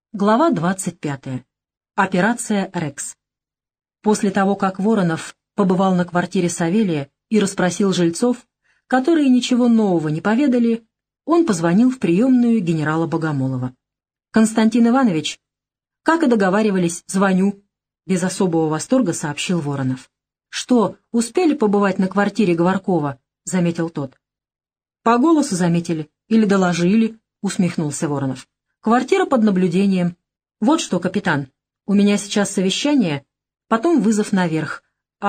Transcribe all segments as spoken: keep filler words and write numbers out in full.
Глава двадцать пятая. Операция «Рекс». После того, как Воронов побывал на квартире Савелия и расспросил жильцов, которые ничего нового не поведали, он позвонил в приемную генерала Богомолова. «Константин Иванович, как и договаривались, звоню», — без особого восторга сообщил Воронов. «Что, успели побывать на квартире Говоркова?» — заметил тот. «По голосу заметили или доложили», — усмехнулся Воронов. «Квартира под наблюдением. Вот что, капитан, у меня сейчас совещание, потом вызов наверх,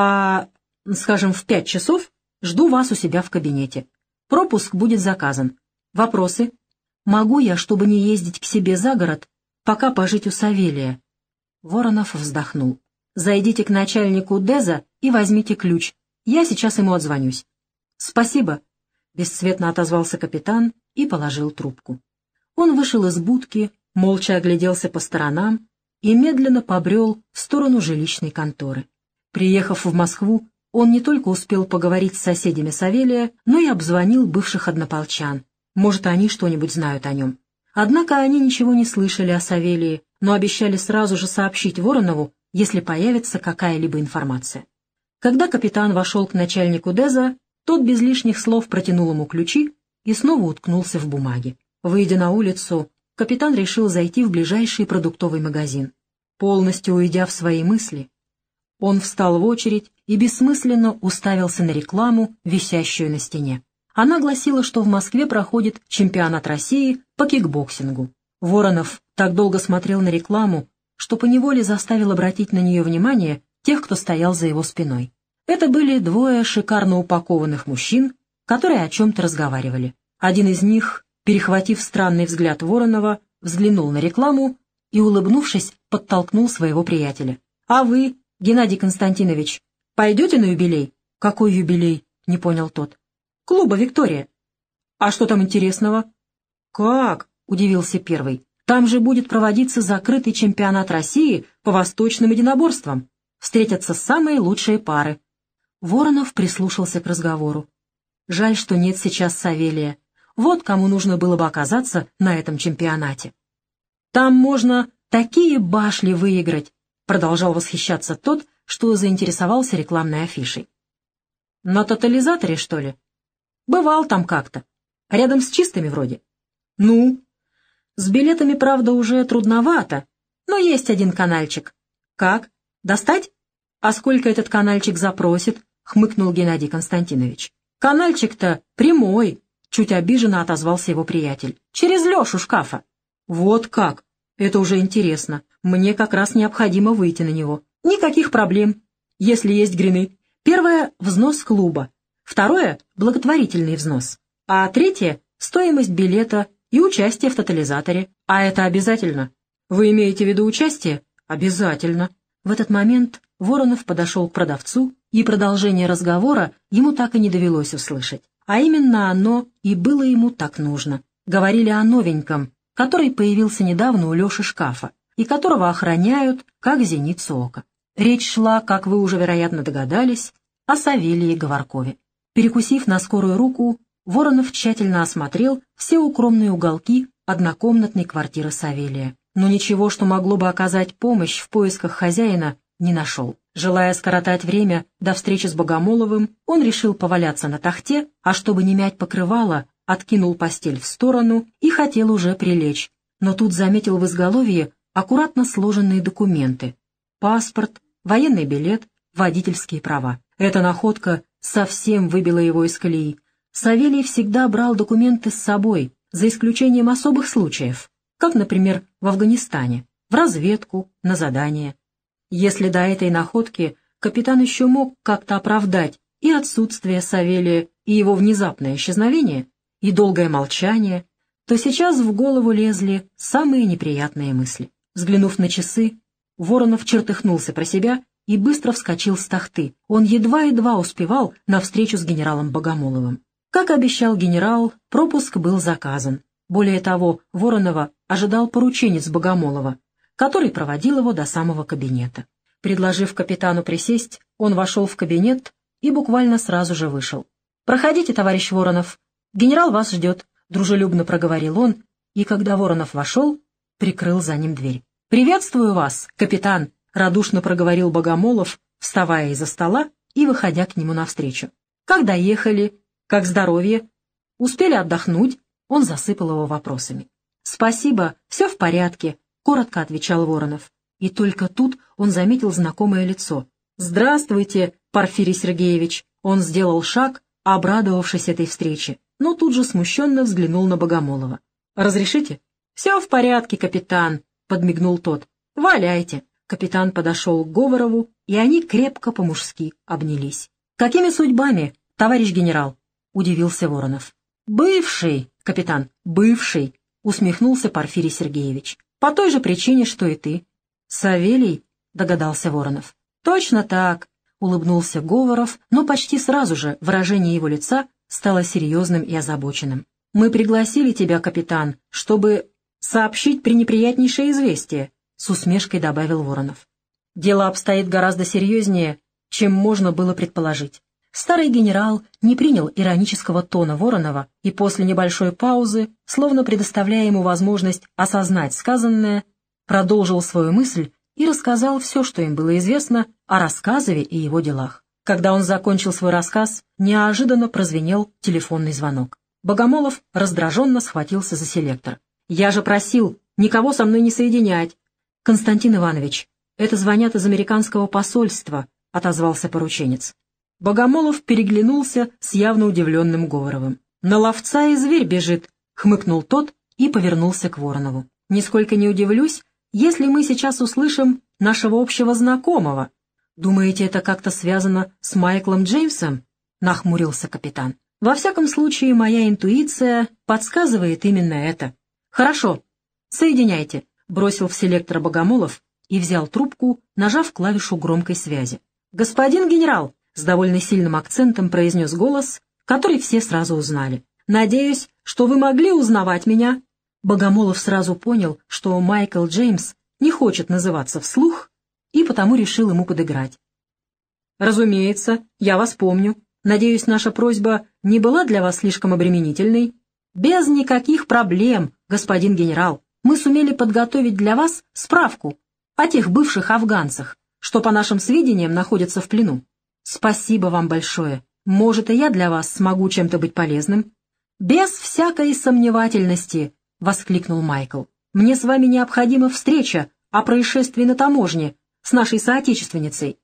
а, скажем, в пять часов жду вас у себя в кабинете. Пропуск будет заказан. Вопросы? Могу я, чтобы не ездить к себе за город, пока пожить у Савелия?» Воронов вздохнул. «Зайдите к начальнику ДЭЗа и возьмите ключ. Я сейчас ему отзвонюсь». «Спасибо», — бесцветно отозвался капитан и положил трубку. Он вышел из будки, молча огляделся по сторонам и медленно побрел в сторону жилищной конторы. Приехав в Москву, он не только успел поговорить с соседями Савелия, но и обзвонил бывших однополчан. Может, они что-нибудь знают о нем. Однако они ничего не слышали о Савелии, но обещали сразу же сообщить Воронову, если появится какая-либо информация. Когда капитан вошел к начальнику ДЭЗа, тот без лишних слов протянул ему ключи и снова уткнулся в бумаге. Выйдя на улицу, капитан решил зайти в ближайший продуктовый магазин. Полностью уйдя в свои мысли, он встал в очередь и бессмысленно уставился на рекламу, висящую на стене. Она гласила, что в Москве проходит чемпионат России по кикбоксингу. Воронов так долго смотрел на рекламу, что поневоле заставил обратить на нее внимание тех, кто стоял за его спиной. Это были двое шикарно упакованных мужчин, которые о чем-то разговаривали. Один из них, перехватив странный взгляд Воронова, взглянул на рекламу и, улыбнувшись, подтолкнул своего приятеля. «А вы, Геннадий Константинович, пойдете на юбилей?» «Какой юбилей?» — не понял тот. «Клуба «Виктория». «А что там интересного?» «Как?» — удивился первый. «Там же будет проводиться закрытый чемпионат России по восточным единоборствам. Встретятся самые лучшие пары». Воронов прислушался к разговору. Жаль, что нет сейчас Савелия. Вот кому нужно было бы оказаться на этом чемпионате. «Там можно такие башли выиграть», — продолжал восхищаться тот, что заинтересовался рекламной афишей. «На тотализаторе, что ли?» «Бывал там как-то. Рядом с чистыми вроде». «Ну?» «С билетами, правда, уже трудновато, но есть один канальчик». «Как? Достать?» «А сколько этот канальчик запросит?» — хмыкнул Геннадий Константинович. «Канальчик-то прямой», — чуть обиженно отозвался его приятель. «Через Лешу шкафа». «Вот как? Это уже интересно. Мне как раз необходимо выйти на него». «Никаких проблем, если есть грины. Первое — взнос клуба. Второе — благотворительный взнос. А третье — стоимость билета и участие в тотализаторе. А это обязательно?» «Вы имеете в виду участие?» «Обязательно». В этот момент Воронов подошел к продавцу, и продолжение разговора ему так и не довелось услышать. А именно оно и было ему так нужно. Говорили о новеньком, который появился недавно у Леши шкафа, и которого охраняют, как зеницу ока. Речь шла, как вы уже, вероятно, догадались, о Савелии Говоркове. Перекусив на скорую руку, Воронов тщательно осмотрел все укромные уголки однокомнатной квартиры Савелия. Но ничего, что могло бы оказать помощь в поисках хозяина, не нашел. Желая скоротать время до встречи с Богомоловым, он решил поваляться на тахте, а чтобы не мять покрывало, откинул постель в сторону и хотел уже прилечь. Но тут заметил в изголовье аккуратно сложенные документы: паспорт, военный билет, водительские права. Эта находка совсем выбила его из колеи. Савелий всегда брал документы с собой, за исключением особых случаев, как, например, в Афганистане, в разведку, на задание. Если до этой находки капитан еще мог как-то оправдать и отсутствие Савелия, и его внезапное исчезновение, и долгое молчание, то сейчас в голову лезли самые неприятные мысли. Взглянув на часы, Воронов чертыхнулся про себя и быстро вскочил с тахты. Он едва-едва успевал на встречу с генералом Богомоловым. Как обещал генерал, пропуск был заказан. Более того, Воронова ожидал порученец Богомолова, который проводил его до самого кабинета. Предложив капитану присесть, он вошел в кабинет и буквально сразу же вышел. «Проходите, товарищ Воронов. Генерал вас ждет», — дружелюбно проговорил он, и когда Воронов вошел, прикрыл за ним дверь. «Приветствую вас, капитан!» — радушно проговорил Богомолов, вставая из-за стола и выходя к нему навстречу. «Как доехали? Как здоровье? Успели отдохнуть?» Он засыпал его вопросами. «Спасибо, все в порядке», — коротко отвечал Воронов. И только тут он заметил знакомое лицо. «Здравствуйте, Порфирий Сергеевич!» Он сделал шаг, обрадовавшись этой встрече, но тут же смущенно взглянул на Богомолова. «Разрешите?» «Все в порядке, капитан», — подмигнул тот. «Валяйте». Капитан подошел к Говорову, и они крепко по-мужски обнялись. «Какими судьбами, товарищ генерал?» — удивился Воронов. «Бывший, капитан, бывший», — усмехнулся Порфирий Сергеевич. «По той же причине, что и ты». «Савелий?» — догадался Воронов. «Точно так», — улыбнулся Говоров, но почти сразу же выражение его лица стало серьезным и озабоченным. «Мы пригласили тебя, капитан, чтобы сообщить пренеприятнейшее известие», — с усмешкой добавил Воронов. «Дело обстоит гораздо серьезнее, чем можно было предположить». Старый генерал не принял иронического тона Воронова и после небольшой паузы, словно предоставляя ему возможность осознать сказанное, продолжил свою мысль и рассказал все, что им было известно о Рассказове и его делах. Когда он закончил свой рассказ, неожиданно прозвенел телефонный звонок. Богомолов раздраженно схватился за селектор. «Я же просил никого со мной не соединять!» «Константин Иванович, это звонят из американского посольства», — отозвался порученец. Богомолов переглянулся с явно удивленным Говоровым. «На ловца и зверь бежит», — хмыкнул тот и повернулся к Воронову. «Нисколько не удивлюсь, если мы сейчас услышим нашего общего знакомого». «Думаете, это как-то связано с Майклом Джеймсом?» — нахмурился капитан. «Во всяком случае, моя интуиция подсказывает именно это». «Хорошо, соединяйте», — бросил в селектор Богомолов и взял трубку, нажав клавишу громкой связи. «Господин генерал», — с довольно сильным акцентом произнес голос, который все сразу узнали. «Надеюсь, что вы могли узнавать меня?» Богомолов сразу понял, что Майкл Джеймс не хочет называться вслух, и потому решил ему подыграть. «Разумеется, я вас помню. Надеюсь, наша просьба не была для вас слишком обременительной?» «Без никаких проблем, господин генерал. Мы сумели подготовить для вас справку о тех бывших афганцах, что, по нашим сведениям, находятся в плену. Спасибо вам большое. Может, и я для вас смогу чем-то быть полезным?» «Без всякой сомневательности», — воскликнул Майкл. «Мне с вами необходима встреча о происшествии на таможне с нашей соотечественницей».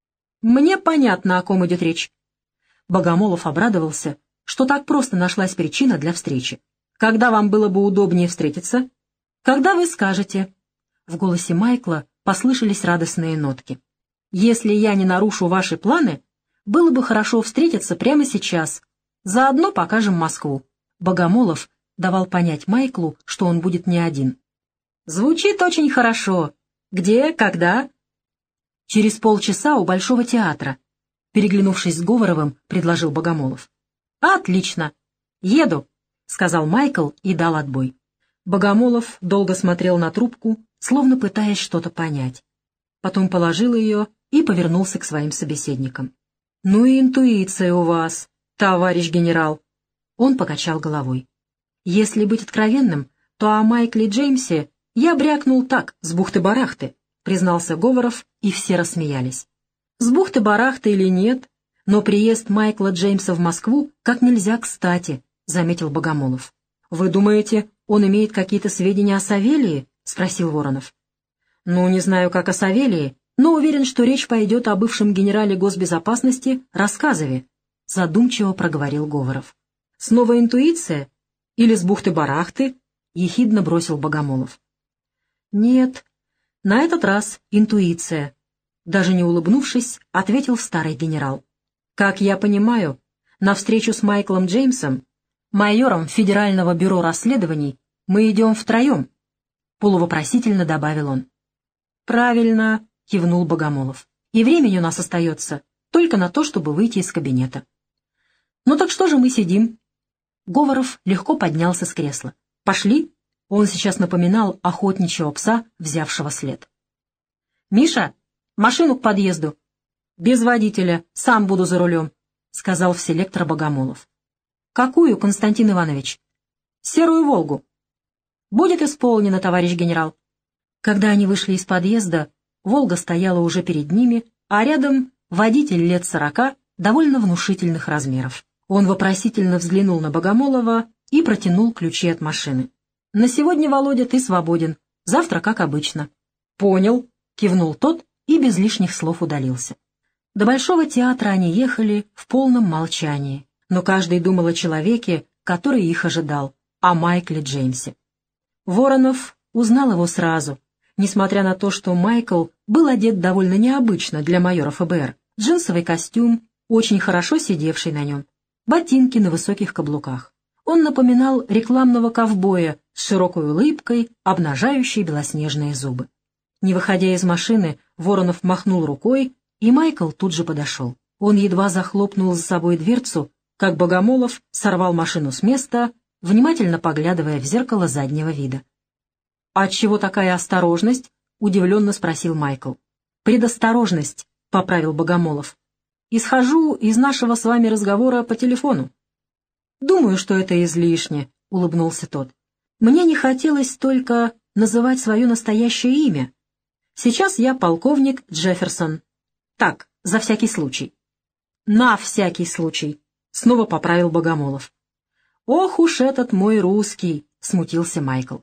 «Мне понятно, о ком идет речь». Богомолов обрадовался, что так просто нашлась причина для встречи. «Когда вам было бы удобнее встретиться?» «Когда вы скажете». В голосе Майкла послышались радостные нотки. «Если я не нарушу ваши планы, было бы хорошо встретиться прямо сейчас. Заодно покажем Москву». Богомолов давал понять Майклу, что он будет не один. «Звучит очень хорошо. Где, когда?» «Через полчаса у Большого театра», — переглянувшись с Говоровым, предложил Богомолов. «Отлично. Еду», — сказал Майкл и дал отбой. Богомолов долго смотрел на трубку, словно пытаясь что-то понять. Потом положил ее и повернулся к своим собеседникам. «Ну и интуиция у вас, товарищ генерал!» Он покачал головой. «Если быть откровенным, то о Майкле Джеймсе я брякнул так, с бухты-барахты», — признался Говоров, и все рассмеялись. «С бухты-барахты или нет, но приезд Майкла Джеймса в Москву как нельзя кстати», — заметил Богомолов. «Вы думаете, он имеет какие-то сведения о Савелии?» — спросил Воронов. «Ну, не знаю, как о Савелии, но уверен, что речь пойдет о бывшем генерале госбезопасности Рассказове», — задумчиво проговорил Говоров. «Снова интуиция? Или с бухты-барахты?» — ехидно бросил Богомолов. «Нет, на этот раз интуиция», — даже не улыбнувшись, ответил старый генерал. «Как я понимаю, на встречу с Майклом Джеймсом, майором Федерального бюро расследований, мы идем втроем», — полувопросительно добавил он. «Правильно», — кивнул Богомолов. «И времени у нас остается только на то, чтобы выйти из кабинета». «Ну так что же мы сидим?» Говоров легко поднялся с кресла. «Пошли?» Он сейчас напоминал охотничьего пса, взявшего след. «Миша, машину к подъезду». «Без водителя, сам буду за рулем», — сказал в селектор Богомолов. «Какую, Константин Иванович?» «Серую «Волгу». «Будет исполнено, товарищ генерал». Когда они вышли из подъезда, «Волга» стояла уже перед ними, а рядом водитель лет сорока, довольно внушительных размеров. Он вопросительно взглянул на Богомолова и протянул ключи от машины. «На сегодня, Володя, ты свободен. Завтра, как обычно». «Понял», — кивнул тот и без лишних слов удалился. До Большого театра они ехали в полном молчании, но каждый думал о человеке, который их ожидал, о Майкле Джеймсе. Воронов узнал его сразу, несмотря на то, что Майкл был одет довольно необычно для майора эф бэ эр. Джинсовый костюм, очень хорошо сидевший на нем, ботинки на высоких каблуках. Он напоминал рекламного ковбоя с широкой улыбкой, обнажающей белоснежные зубы. Не выходя из машины, Воронов махнул рукой, и Майкл тут же подошел. Он едва захлопнул за собой дверцу, как Богомолов сорвал машину с места, внимательно поглядывая в зеркало заднего вида. «Отчего такая осторожность?» — удивленно спросил Майкл. «Предосторожность», — поправил Богомолов. «Исхожу из нашего с вами разговора по телефону». «Думаю, что это излишне», — улыбнулся тот. «Мне не хотелось только называть свое настоящее имя. Сейчас я полковник Джефферсон. Так, за всякий случай». «На всякий случай», — снова поправил Богомолов. «Ох уж этот мой русский», — смутился Майкл.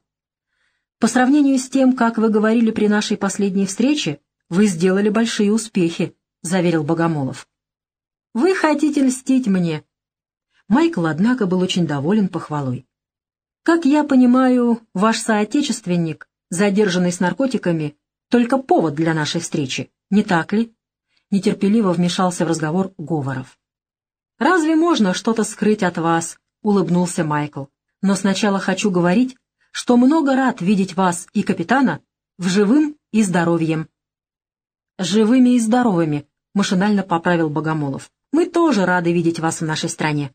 «По сравнению с тем, как вы говорили при нашей последней встрече, вы сделали большие успехи», — заверил Богомолов. «Вы хотите льстить мне». Майкл, однако, был очень доволен похвалой. «Как я понимаю, ваш соотечественник, задержанный с наркотиками, только повод для нашей встречи, не так ли?» Нетерпеливо вмешался в разговор Говоров. «Разве можно что-то скрыть от вас?» — улыбнулся Майкл. «Но сначала хочу говорить, что много рад видеть вас и капитана в живым и здоровьем». «Живыми и здоровыми», — машинально поправил Богомолов. «Мы тоже рады видеть вас в нашей стране».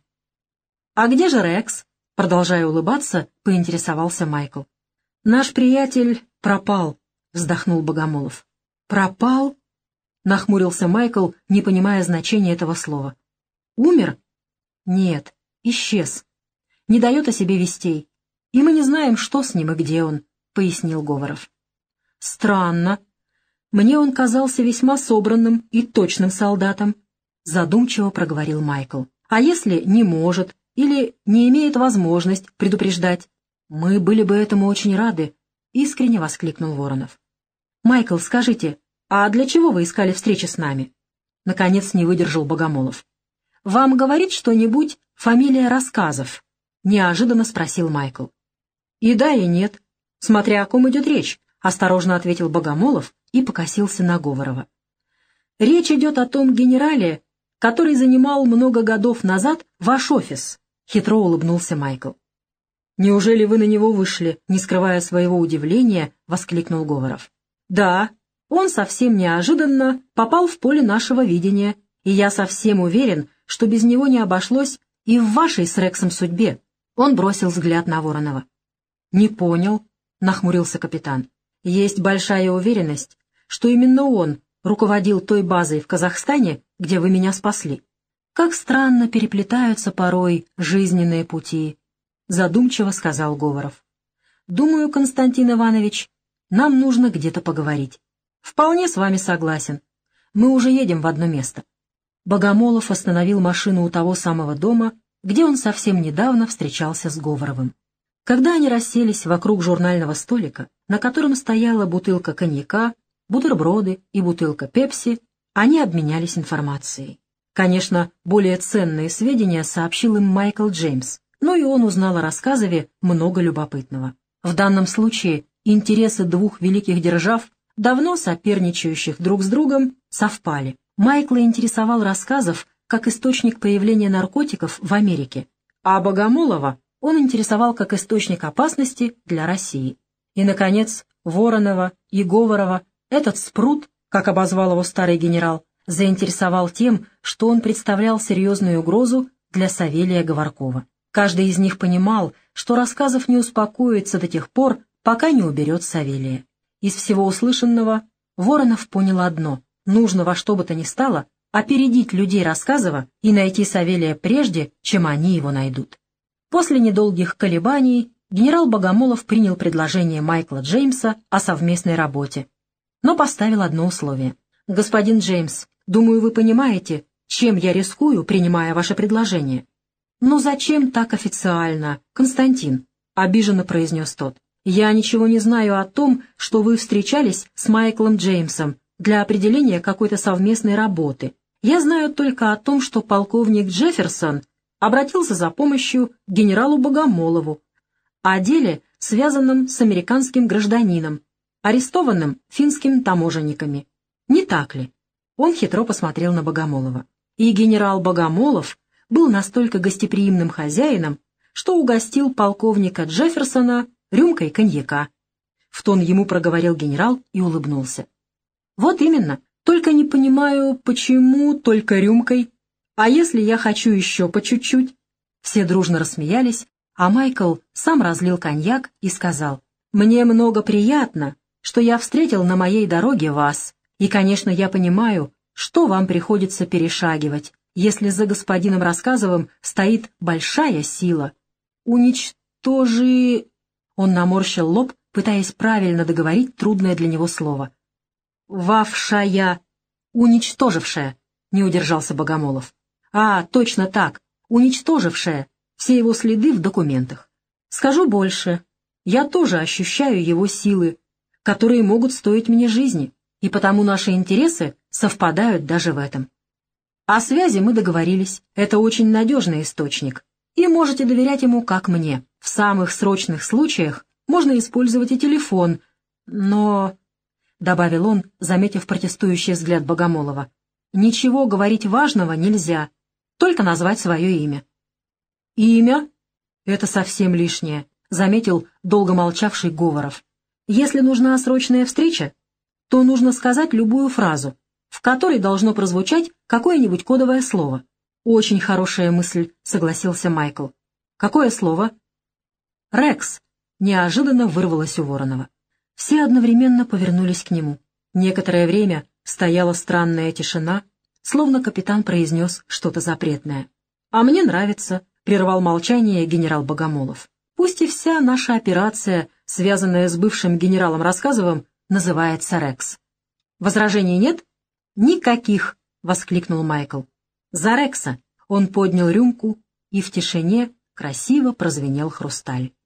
«А где же Рекс?» — продолжая улыбаться, поинтересовался Майкл. «Наш приятель пропал», — вздохнул Богомолов. «Пропал?» — нахмурился Майкл, не понимая значения этого слова. «Умер?» «Нет, исчез. Не дает о себе вестей. И мы не знаем, что с ним и где он», — пояснил Говоров. «Странно. Мне он казался весьма собранным и точным солдатом», — задумчиво проговорил Майкл. «А если не может или не имеет возможность предупреждать?» «Мы были бы этому очень рады», — искренне воскликнул Воронов. «Майкл, скажите, а для чего вы искали встречи с нами?» Наконец не выдержал Богомолов. «Вам говорит что-нибудь фамилия Рассказов?» — неожиданно спросил Майкл. «И да, и нет. Смотря о ком идет речь», — осторожно ответил Богомолов и покосился на Говорова. «Речь идет о том генерале, который занимал много годов назад ваш офис», — хитро улыбнулся Майкл. «Неужели вы на него вышли?» — не скрывая своего удивления, воскликнул Говоров. «Да, он совсем неожиданно попал в поле нашего видения, и я совсем уверен, что без него не обошлось и в вашей с Рексом судьбе». Он бросил взгляд на Воронова. «Не понял», — нахмурился капитан. «Есть большая уверенность, что именно он руководил той базой в Казахстане, где вы меня спасли. Как странно переплетаются порой жизненные пути», — задумчиво сказал Говоров. «Думаю, Константин Иванович, нам нужно где-то поговорить». «Вполне с вами согласен. Мы уже едем в одно место». Богомолов остановил машину у того самого дома, где он совсем недавно встречался с Говоровым. Когда они расселись вокруг журнального столика, на котором стояла бутылка коньяка, бутерброды и бутылка пепси, они обменялись информацией. Конечно, более ценные сведения сообщил им Майкл Джеймс, но и он узнал о рассказове много любопытного. В данном случае интересы двух великих держав, давно соперничающих друг с другом, совпали. Майкла интересовал Рассказов как источник появления наркотиков в Америке, а Богомолова он интересовал как источник опасности для России. И, наконец, Воронова и Говорова этот спрут, как обозвал его старый генерал, заинтересовал тем, что он представлял серьезную угрозу для Савелия Говоркова. Каждый из них понимал, что Рассказов не успокоится до тех пор, пока не уберет Савелия. Из всего услышанного Воронов понял одно — нужно во что бы то ни стало опередить людей Рассказова и найти Савелия прежде, чем они его найдут. После недолгих колебаний Генерал Богомолов принял предложение Майкла Джеймса о совместной работе, но поставил одно условие. «Господин Джеймс, думаю, вы понимаете, чем я рискую, принимая ваше предложение». «Ну зачем так официально, Константин?» — обиженно произнес тот. «Я ничего не знаю о том, что вы встречались с Майклом Джеймсом для определения какой-то совместной работы. Я знаю только о том, что полковник Джефферсон обратился за помощью к генералу Богомолову о деле, связанном с американским гражданином, арестованным финскими таможенниками. Не так ли?» Он хитро посмотрел на Богомолова. И генерал Богомолов был настолько гостеприимным хозяином, что угостил полковника Джефферсона рюмкой коньяка. В тон ему проговорил генерал и улыбнулся. «Вот именно. Только не понимаю, почему только рюмкой? А если я хочу еще по чуть-чуть?» Все дружно рассмеялись, а Майкл сам разлил коньяк и сказал: «Мне много приятно, что я встретил на моей дороге вас, и, конечно, я понимаю, что вам приходится перешагивать, если за господином Рассказовым стоит большая сила. Уничтожи...» Он наморщил лоб, пытаясь правильно договорить трудное для него слово. «Вавшая... уничтожившая», — не удержался Богомолов. «А, точно так, уничтожившая все его следы в документах. Скажу больше, я тоже ощущаю его силы, которые могут стоить мне жизни, и потому наши интересы совпадают даже в этом. О связи мы договорились, это очень надежный источник, и можете доверять ему, как мне. В самых срочных случаях можно использовать и телефон, но...» — добавил он, заметив протестующий взгляд Богомолова. «Ничего говорить важного нельзя, только назвать свое имя». «Имя? Это совсем лишнее», — заметил долго молчавший Говоров. «Если нужна срочная встреча, то нужно сказать любую фразу, в которой должно прозвучать какое-нибудь кодовое слово». «Очень хорошая мысль», — согласился Майкл. «Какое слово?» «Рекс», — неожиданно вырвалось у Воронова. Все одновременно повернулись к нему. Некоторое время стояла странная тишина, словно капитан произнес что-то запретное. «А мне нравится», — прервал молчание генерал Богомолов. «Пусть и вся наша операция, связанная с бывшим генералом Рассказовым, называется Рекс». «Возражений нет?» «Никаких», — воскликнул Майкл. «За Рекса!» Он поднял рюмку, и в тишине красиво прозвенел хрусталь.